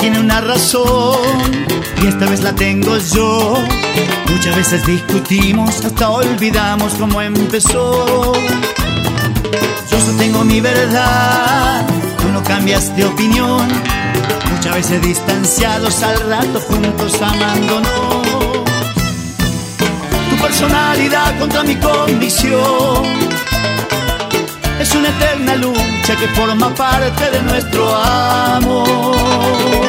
tiene una razón y esta vez la tengo yo. Muchas veces discutimos, hasta olvidamos cómo empezó. Yo sostengo mi verdad, tú no cambias de opinión. Muchas veces distanciados, al rato juntos amándonos. Tu personalidad contra mi condición es una eterna lucha que forma parte de nuestro amor.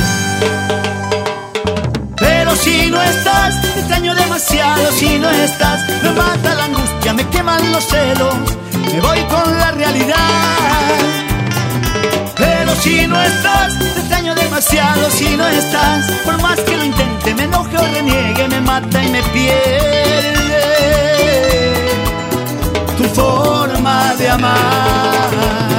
Pero si no estás, te extraño demasiado. Si no estás, me mata la angustia, me queman los celos, me voy con la realidad. Pero si no estás, te extraño demasiado. Si no estás, por más que lo intente, me enoje o reniegue, me mata y me pierde tu forma de amar.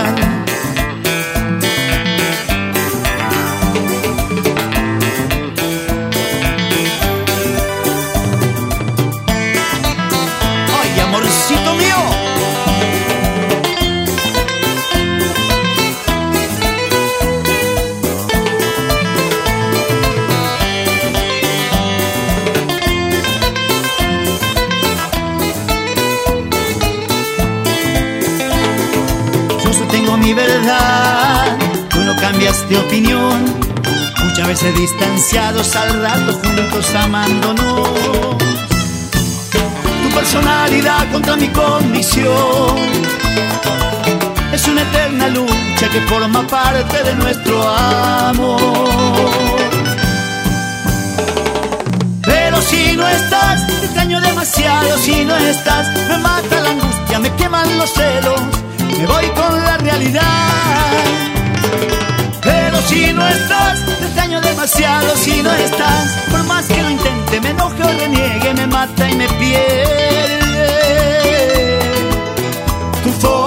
Ay, amorcito mío. Tengo mi verdad, tú no cambias de opinión. Muchas veces distanciados, al rato juntos amándonos. Tu personalidad contra mi condición es una eterna lucha que forma parte de nuestro amor. Pero si no estás, te extraño demasiado. Si no estás, me mata la angustia, me queman los celos, me voy con la realidad. Pero si no estás, te extraño demasiado. Si no estás, por más que lo intente, me enoje o reniegue, me mata y me pierde tu forma